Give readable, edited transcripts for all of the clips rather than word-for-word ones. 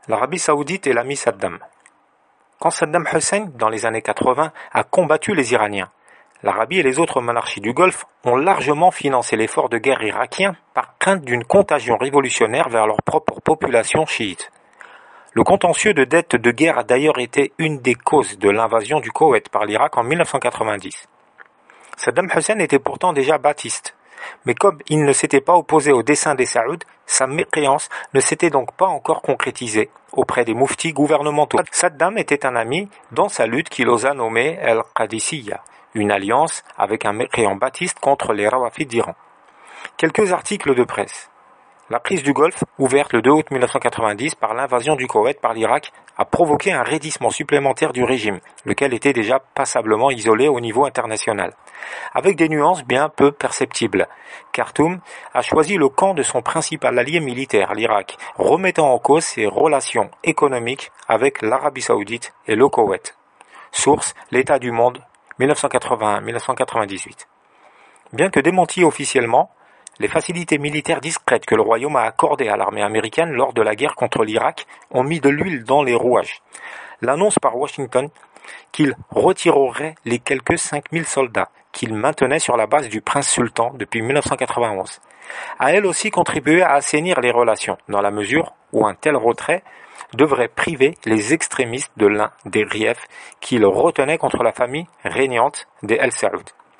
L'Arabie Saoudite est l'ami Saddam. Quand Saddam Hussein, dans les années 80, a combattu les Iraniens, l'Arabie et les autres monarchies du Golfe ont largement financé l'effort de guerre irakien par crainte d'une contagion révolutionnaire vers leur propre population chiite. Le contentieux de dettes de guerre a d'ailleurs été une des causes de l'invasion du Koweït par l'Irak en 1990. Saddam Hussein était pourtant déjà ba'athiste, mais comme il ne s'était pas opposé au dessein des Saouds, sa mécréance ne s'était donc pas encore concrétisée auprès des mouftis gouvernementaux. Saddam était un ami dans sa lutte qu'il osa nommer El-Qadisiyya, une alliance avec un mécréant ba'athiste contre les Rawafides d'Iran. Quelques articles de presse. La crise du Golfe, ouverte le 2 août 1990 par l'invasion du Koweït par l'Irak, a provoqué un raidissement supplémentaire du régime, lequel était déjà passablement isolé au niveau international. Avec des nuances bien peu perceptibles. Khartoum a choisi le camp de son principal allié militaire, l'Irak, remettant en cause ses relations économiques avec l'Arabie Saoudite et le Koweït. Source, L'État du monde, 1981-1998. Bien que démenti officiellement, les facilités militaires discrètes que le Royaume a accordées à l'armée américaine lors de la guerre contre l'Irak ont mis de l'huile dans les rouages. L'annonce par Washington qu'il retirerait les quelques 5000 soldats qu'il maintenait sur la base du prince sultan depuis 1991 a elle aussi contribué à assainir les relations, dans la mesure où un tel retrait devrait priver les extrémistes de l'un des griefs qu'ils retenaient contre la famille régnante des El Saoud.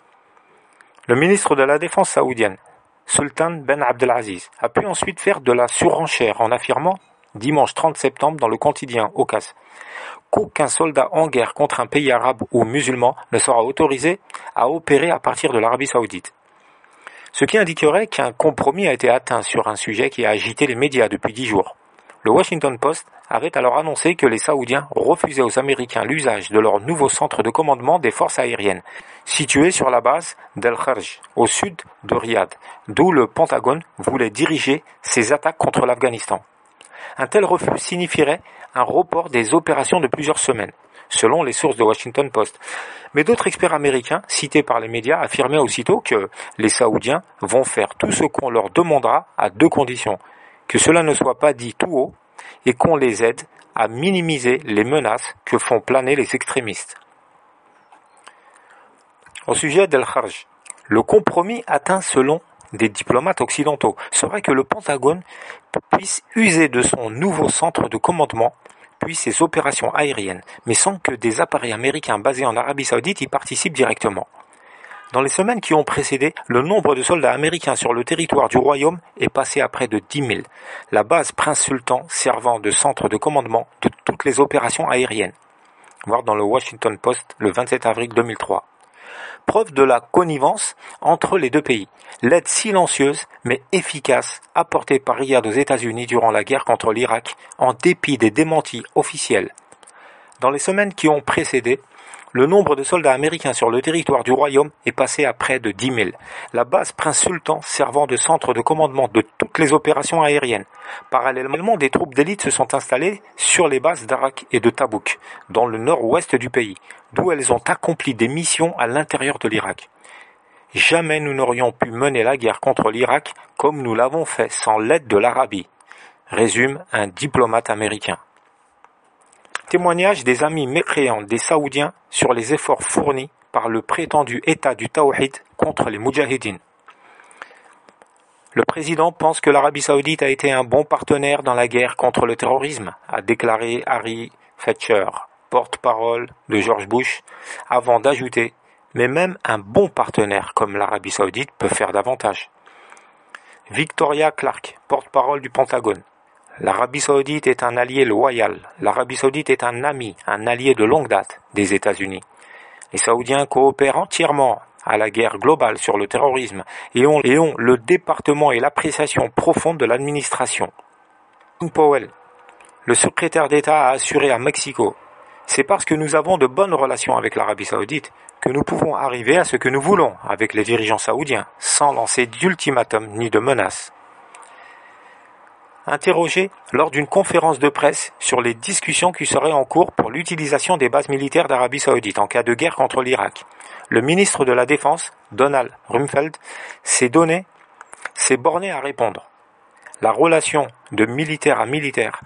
Le ministre de la Défense saoudienne, Sultan Ben Abdelaziz, a pu ensuite faire de la surenchère en affirmant, dimanche 30 septembre dans le quotidien Okas, qu'aucun soldat en guerre contre un pays arabe ou musulman ne sera autorisé à opérer à partir de l'Arabie Saoudite. Ce qui indiquerait qu'un compromis a été atteint sur un sujet qui a agité les médias depuis 10 jours. Le Washington Post avait alors annoncé que les Saoudiens refusaient aux Américains l'usage de leur nouveau centre de commandement des forces aériennes, situé sur la base d'El-Kharj, au sud de Riyad, d'où le Pentagone voulait diriger ses attaques contre l'Afghanistan. Un tel refus signifierait un report des opérations de plusieurs semaines, selon les sources de Washington Post. Mais d'autres experts américains, cités par les médias, affirmaient aussitôt que les Saoudiens vont faire tout ce qu'on leur demandera à deux conditions: que cela ne soit pas dit tout haut et qu'on les aide à minimiser les menaces que font planer les extrémistes. Au sujet d'El-Kharj, le compromis atteint selon des diplomates occidentaux serait que le Pentagone puisse user de son nouveau centre de commandement puis ses opérations aériennes, mais sans que des appareils américains basés en Arabie Saoudite y participent directement. Dans les semaines qui ont précédé, le nombre de soldats américains sur le territoire du Royaume est passé à près de 10 000, la base Prince Sultan servant de centre de commandement de toutes les opérations aériennes. Voir dans le Washington Post le 27 avril 2003. Preuve de la connivence entre les deux pays, l'aide silencieuse mais efficace apportée par Riyad aux États-Unis durant la guerre contre l'Irak, en dépit des démentis officiels. Dans les semaines qui ont précédé, le nombre de soldats américains sur le territoire du Royaume est passé à près de 10 000, la base Prince Sultan servant de centre de commandement de toutes les opérations aériennes. Parallèlement, des troupes d'élite se sont installées sur les bases d'Arak et de Tabouk, dans le nord-ouest du pays, d'où elles ont accompli des missions à l'intérieur de l'Irak. Jamais nous n'aurions pu mener la guerre contre l'Irak comme nous l'avons fait sans l'aide de l'Arabie, résume un diplomate américain. Témoignage des amis mécréants des Saoudiens sur les efforts fournis par le prétendu État du Tawhid contre les Moudjahidines. Le président pense que l'Arabie Saoudite a été un bon partenaire dans la guerre contre le terrorisme, a déclaré Harry Fletcher, porte-parole de George Bush, avant d'ajouter « Mais même un bon partenaire comme l'Arabie Saoudite peut faire davantage ». Victoria Clark, porte-parole du Pentagone. L'Arabie Saoudite est un allié loyal. L'Arabie Saoudite est un ami, un allié de longue date des États-Unis. Les Saoudiens coopèrent entièrement à la guerre globale sur le terrorisme et ont le département et l'appréciation profonde de l'administration. Powell, le secrétaire d'État, a assuré à Mexico: c'est parce que nous avons de bonnes relations avec l'Arabie Saoudite que nous pouvons arriver à ce que nous voulons avec les dirigeants saoudiens, sans lancer d'ultimatum ni de menaces. Interrogé lors d'une conférence de presse sur les discussions qui seraient en cours pour l'utilisation des bases militaires d'Arabie Saoudite en cas de guerre contre l'Irak, le ministre de la Défense, Donald Rumsfeld, s'est borné à répondre: la relation de militaire à militaire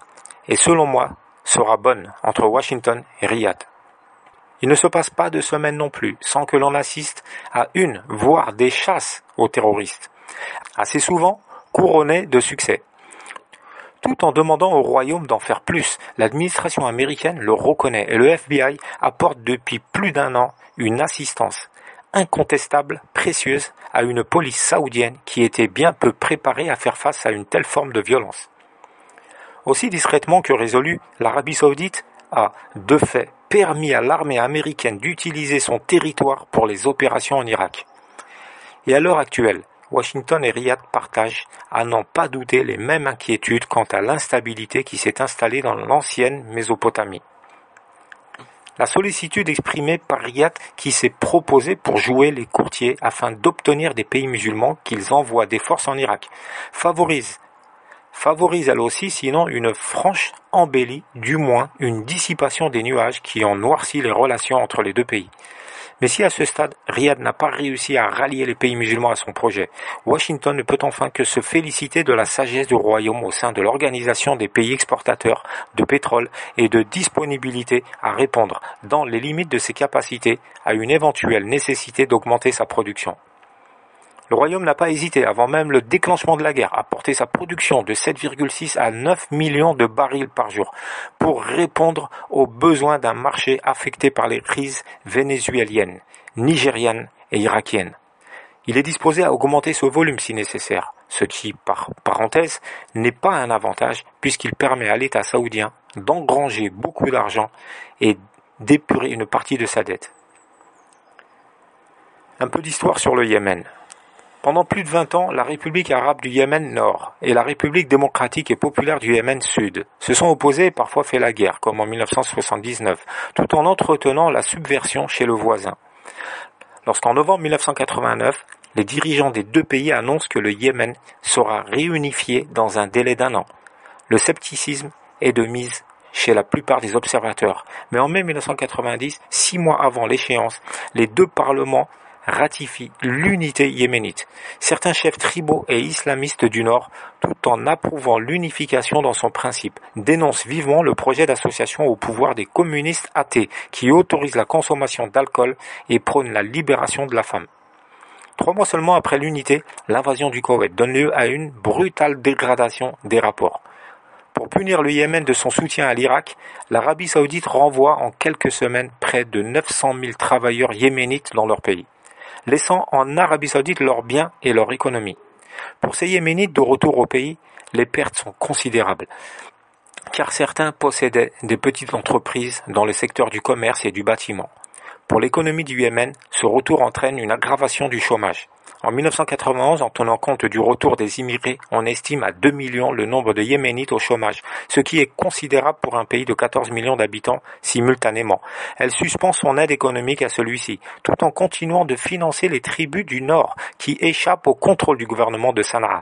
et selon moi, sera bonne entre Washington et Riyad. Il ne se passe pas de semaine non plus sans que l'on assiste à une, voire des chasses aux terroristes, assez souvent couronnées de succès. Tout en demandant au Royaume d'en faire plus, l'administration américaine le reconnaît et le FBI apporte depuis plus d'1 an une assistance incontestable, précieuse, à une police saoudienne qui était bien peu préparée à faire face à une telle forme de violence. Aussi discrètement que résolu, l'Arabie saoudite a, de fait, permis à l'armée américaine d'utiliser son territoire pour les opérations en Irak. Et à l'heure actuelle, Washington et Riyad partagent, à n'en pas douter, les mêmes inquiétudes quant à l'instabilité qui s'est installée dans l'ancienne Mésopotamie. La sollicitude exprimée par Riyad qui s'est proposé pour jouer les courtiers afin d'obtenir des pays musulmans qu'ils envoient des forces en Irak favorise elle aussi sinon une franche embellie, du moins une dissipation des nuages qui ont noirci les relations entre les deux pays. Mais si à ce stade, Riyad n'a pas réussi à rallier les pays musulmans à son projet, Washington ne peut enfin que se féliciter de la sagesse du Royaume au sein de l'organisation des pays exportateurs de pétrole et de disponibilité à répondre, dans les limites de ses capacités, à une éventuelle nécessité d'augmenter sa production. Le Royaume n'a pas hésité, avant même le déclenchement de la guerre, à porter sa production de 7,6 à 9 millions de barils par jour pour répondre aux besoins d'un marché affecté par les crises vénézuéliennes, nigérianes et irakiennes. Il est disposé à augmenter ce volume si nécessaire, ce qui, par parenthèse, n'est pas un avantage puisqu'il permet à l'État saoudien d'engranger beaucoup d'argent et d'épurer une partie de sa dette. Un peu d'histoire sur le Yémen. Pendant plus de 20 ans, la République arabe du Yémen Nord et la République démocratique et populaire du Yémen Sud se sont opposées et parfois fait la guerre, comme en 1979, tout en entretenant la subversion chez le voisin. Lorsqu'en novembre 1989, les dirigeants des deux pays annoncent que le Yémen sera réunifié dans un délai d'1 an. Le scepticisme est de mise chez la plupart des observateurs, mais en mai 1990, 6 mois avant l'échéance, les deux parlements ratifie l'unité yéménite. Certains chefs tribaux et islamistes du Nord, tout en approuvant l'unification dans son principe, dénoncent vivement le projet d'association au pouvoir des communistes athées qui autorisent la consommation d'alcool et prônent la libération de la femme. 3 mois seulement après l'unité, l'invasion du Koweït donne lieu à une brutale dégradation des rapports. Pour punir le Yémen de son soutien à l'Irak, l'Arabie saoudite renvoie en quelques semaines près de 900 000 travailleurs yéménites dans leur pays, laissant en Arabie saoudite leurs biens et leur économie. Pour ces Yéménites de retour au pays, les pertes sont considérables, car certains possédaient des petites entreprises dans le secteur du commerce et du bâtiment. Pour l'économie du Yémen, ce retour entraîne une aggravation du chômage. En 1991, en tenant compte du retour des immigrés, on estime à 2 millions le nombre de Yéménites au chômage, ce qui est considérable pour un pays de 14 millions d'habitants simultanément. Elle suspend son aide économique à celui-ci, tout en continuant de financer les tribus du Nord qui échappent au contrôle du gouvernement de Sanaa.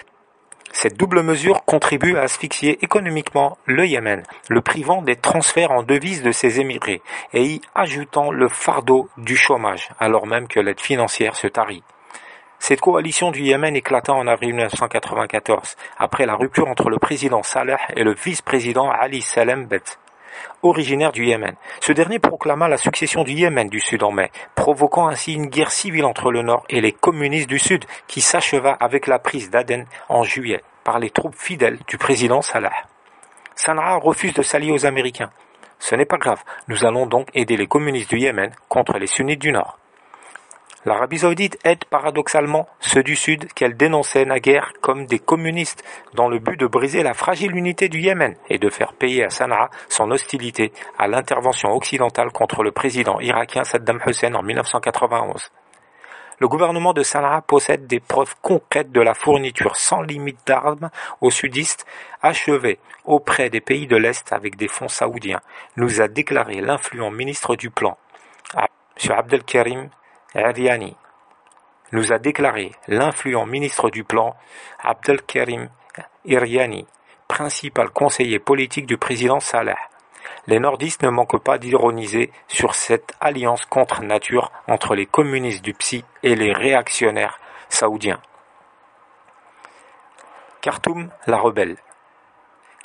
Cette double mesure contribue à asphyxier économiquement le Yémen, le privant des transferts en devises de ses émigrés et y ajoutant le fardeau du chômage, alors même que l'aide financière se tarit. Cette coalition du Yémen éclata en avril 1994, après la rupture entre le président Saleh et le vice-président Ali Salem Bet, originaire du Yémen. Ce dernier proclama la succession du Yémen du Sud en mai, provoquant ainsi une guerre civile entre le Nord et les communistes du Sud, qui s'acheva avec la prise d'Aden en juillet par les troupes fidèles du président Saleh. Sanaa refuse de s'allier aux Américains. Ce n'est pas grave, nous allons donc aider les communistes du Yémen contre les sunnites du Nord. L'Arabie saoudite aide paradoxalement ceux du Sud qu'elle dénonçait naguère comme des communistes dans le but de briser la fragile unité du Yémen et de faire payer à Sanaa son hostilité à l'intervention occidentale contre le président irakien Saddam Hussein en 1991. Le gouvernement de Sanaa possède des preuves concrètes de la fourniture sans limite d'armes aux sudistes achevée auprès des pays de l'Est avec des fonds saoudiens, nous a déclaré l'influent ministre du Plan, M. Abdelkarim Eryani, nous a déclaré l'influent ministre du Plan, Abdelkarim Eryani, principal conseiller politique du président Saleh. Les nordistes ne manquent pas d'ironiser sur cette alliance contre nature entre les communistes du PSI et les réactionnaires saoudiens. Khartoum, la rebelle.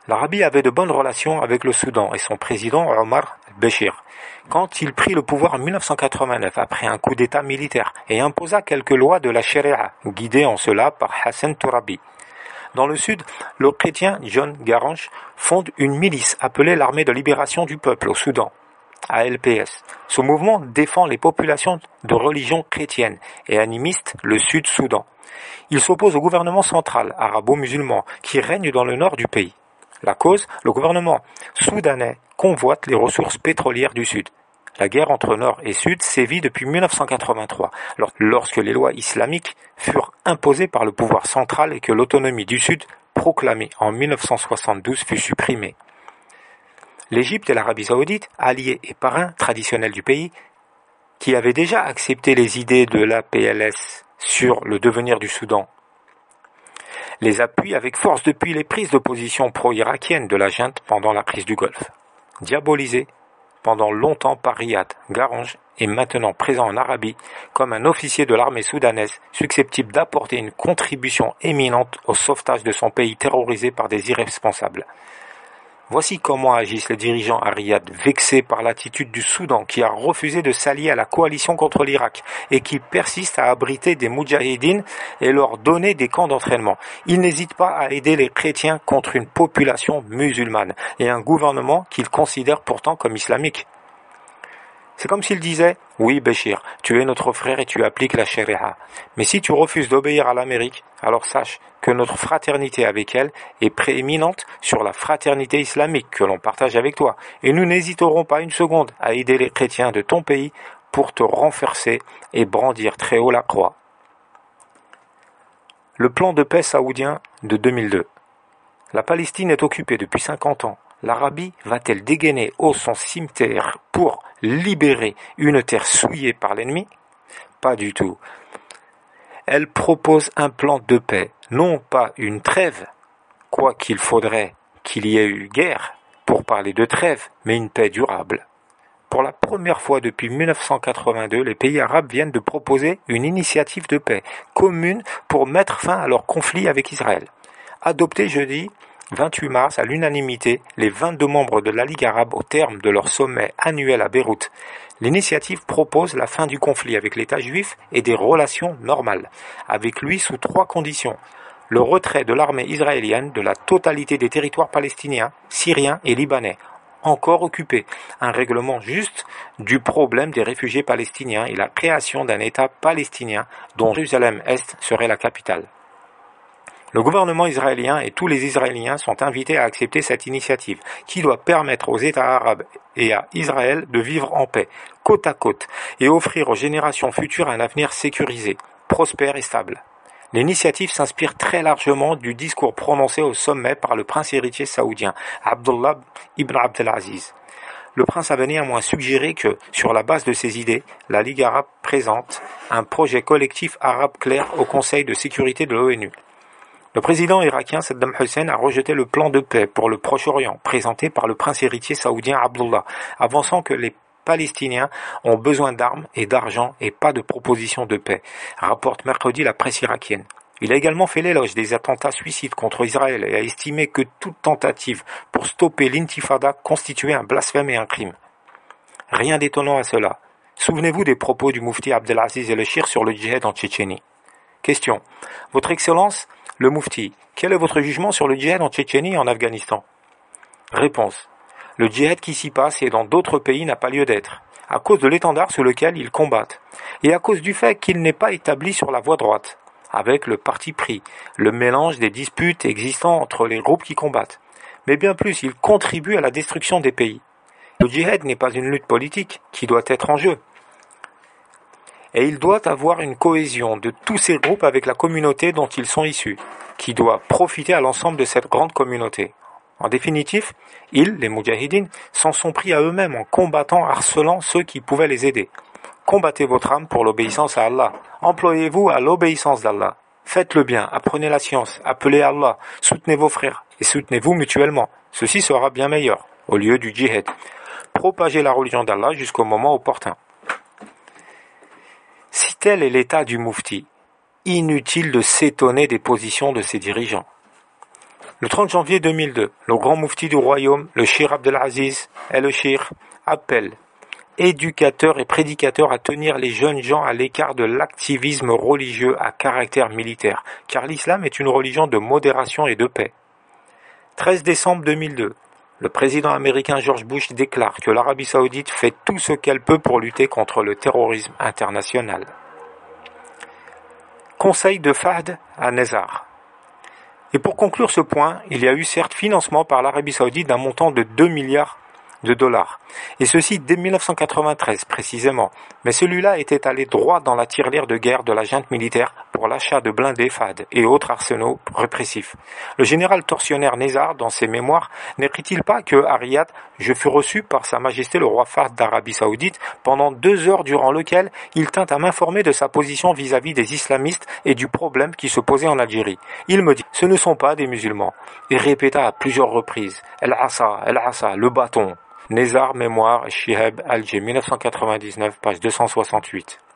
L'Arabie avait de bonnes relations avec le Soudan et son président Omar al-Béchir. Quand il prit le pouvoir en 1989 après un coup d'état militaire et imposa quelques lois de la Sharia, guidé en cela par Hassan Tourabi. Dans le sud, le chrétien John Garang fonde une milice appelée l'Armée de libération du peuple au Soudan, ALPS. Ce mouvement défend les populations de religion chrétienne et animiste le Sud-Soudan. Il s'oppose au gouvernement central arabo-musulman qui règne dans le nord du pays. La cause, le gouvernement soudanais convoite les ressources pétrolières du Sud. La guerre entre Nord et Sud sévit depuis 1983, lorsque les lois islamiques furent imposées par le pouvoir central et que l'autonomie du Sud, proclamée en 1972, fut supprimée. L'Égypte et l'Arabie saoudite, alliés et parrains traditionnels du pays, qui avaient déjà accepté les idées de l'APLS sur le devenir du Soudan, les appuient avec force depuis les prises de position pro-irakiennes de la junte pendant la crise du Golfe. Diabolisé pendant longtemps par Riyad, Garang est maintenant présent en Arabie comme un officier de l'armée soudanaise susceptible d'apporter une contribution éminente au sauvetage de son pays terrorisé par des irresponsables. Voici comment agissent les dirigeants à Riyad, vexés par l'attitude du Soudan qui a refusé de s'allier à la coalition contre l'Irak et qui persiste à abriter des moudjahidines et leur donner des camps d'entraînement. Ils n'hésitent pas à aider les chrétiens contre une population musulmane et un gouvernement qu'ils considèrent pourtant comme islamique. C'est comme s'ils disaient « Oui, Béchir, tu es notre frère et tu appliques la Sharia. Mais si tu refuses d'obéir à l'Amérique, alors sache que notre fraternité avec elle est prééminente sur la fraternité islamique que l'on partage avec toi. Et nous n'hésiterons pas une seconde à aider les chrétiens de ton pays pour te renverser et brandir très haut la croix. » Le plan de paix saoudien de 2002. La Palestine est occupée depuis 50 ans. L'Arabie va-t-elle dégainer haut son cimetière pour libérer une terre souillée par l'ennemi? Pas du tout. Elle propose un plan de paix, non pas une trêve, quoiqu'il faudrait qu'il y ait eu guerre pour parler de trêve, mais une paix durable. Pour la première fois depuis 1982, les pays arabes viennent de proposer une initiative de paix commune pour mettre fin à leur conflit avec Israël. Adoptée jeudi 28 mars à l'unanimité, les 22 membres de la Ligue arabe au terme de leur sommet annuel à Beyrouth. L'initiative propose la fin du conflit avec l'État juif et des relations normales, avec lui sous 3 conditions. Le retrait de l'armée israélienne de la totalité des territoires palestiniens, syriens et libanais, encore occupés, un règlement juste du problème des réfugiés palestiniens et la création d'un État palestinien dont Jérusalem-Est serait la capitale. Le gouvernement israélien et tous les Israéliens sont invités à accepter cette initiative, qui doit permettre aux États arabes et à Israël de vivre en paix, côte à côte, et offrir aux générations futures un avenir sécurisé, prospère et stable. L'initiative s'inspire très largement du discours prononcé au sommet par le prince héritier saoudien, Abdullah ibn Abdelaziz. Le prince avait néanmoins suggéré que, sur la base de ces idées, la Ligue arabe présente un projet collectif arabe clair au Conseil de sécurité de l'ONU. Le président irakien Saddam Hussein a rejeté le plan de paix pour le Proche-Orient présenté par le prince héritier saoudien Abdullah, avançant que les Palestiniens ont besoin d'armes et d'argent et pas de proposition de paix, rapporte mercredi la presse irakienne. Il a également fait l'éloge des attentats suicides contre Israël et a estimé que toute tentative pour stopper l'intifada constituait un blasphème et un crime. Rien d'étonnant à cela. Souvenez-vous des propos du moufti Abdelaziz El-Shir sur le djihad en Tchétchénie. Question. Votre Excellence, le moufti, quel est votre jugement sur le djihad en Tchétchénie et en Afghanistan? Réponse. Le djihad qui s'y passe et dans d'autres pays n'a pas lieu d'être, à cause de l'étendard sur lequel ils combattent, et à cause du fait qu'il n'est pas établi sur la voie droite, avec le parti pris, le mélange des disputes existant entre les groupes qui combattent. Mais bien plus, il contribue à la destruction des pays. Le djihad n'est pas une lutte politique qui doit être en jeu. Et il doit avoir une cohésion de tous ces groupes avec la communauté dont ils sont issus, qui doit profiter à l'ensemble de cette grande communauté. En définitive, ils, les moudjahidines, s'en sont pris à eux-mêmes en combattant, harcelant ceux qui pouvaient les aider. Combattez votre âme pour l'obéissance à Allah. Employez-vous à l'obéissance d'Allah. Faites le bien, apprenez la science, appelez Allah, soutenez vos frères et soutenez-vous mutuellement. Ceci sera bien meilleur, au lieu du djihad. Propagez la religion d'Allah jusqu'au moment opportun. Si tel est l'état du moufti, inutile de s'étonner des positions de ses dirigeants. Le 30 janvier 2002, le grand moufti du royaume, le Cheikh Abdelaziz el-Cheikh, appelle éducateurs et prédicateurs à tenir les jeunes gens à l'écart de l'activisme religieux à caractère militaire, car l'islam est une religion de modération et de paix. 13 décembre 2002, le président américain George Bush déclare que l'Arabie Saoudite fait tout ce qu'elle peut pour lutter contre le terrorisme international. Conseil de Fahd à Nezzar. Et pour conclure ce point, il y a eu certes financement par l'Arabie Saoudite d'un montant de 2 milliards de dollars. Et ceci dès 1993 précisément. Mais celui-là était allé droit dans la tirelire de guerre de la junte militaire pour l'achat de blindés Fahd et autres arsenaux répressifs. Le général tortionnaire Nezzar, dans ses mémoires, n'écrit-il pas que, à Riyad, je fus reçu par Sa Majesté le roi Fahd d'Arabie Saoudite pendant 2 heures durant lesquelles il tint à m'informer de sa position vis-à-vis des islamistes et du problème qui se posait en Algérie. Il me dit, ce ne sont pas des musulmans. Et répéta à plusieurs reprises, El-Assa, le bâton. Nezzar, mémoire, Shihab, Alger, 1999, page 268.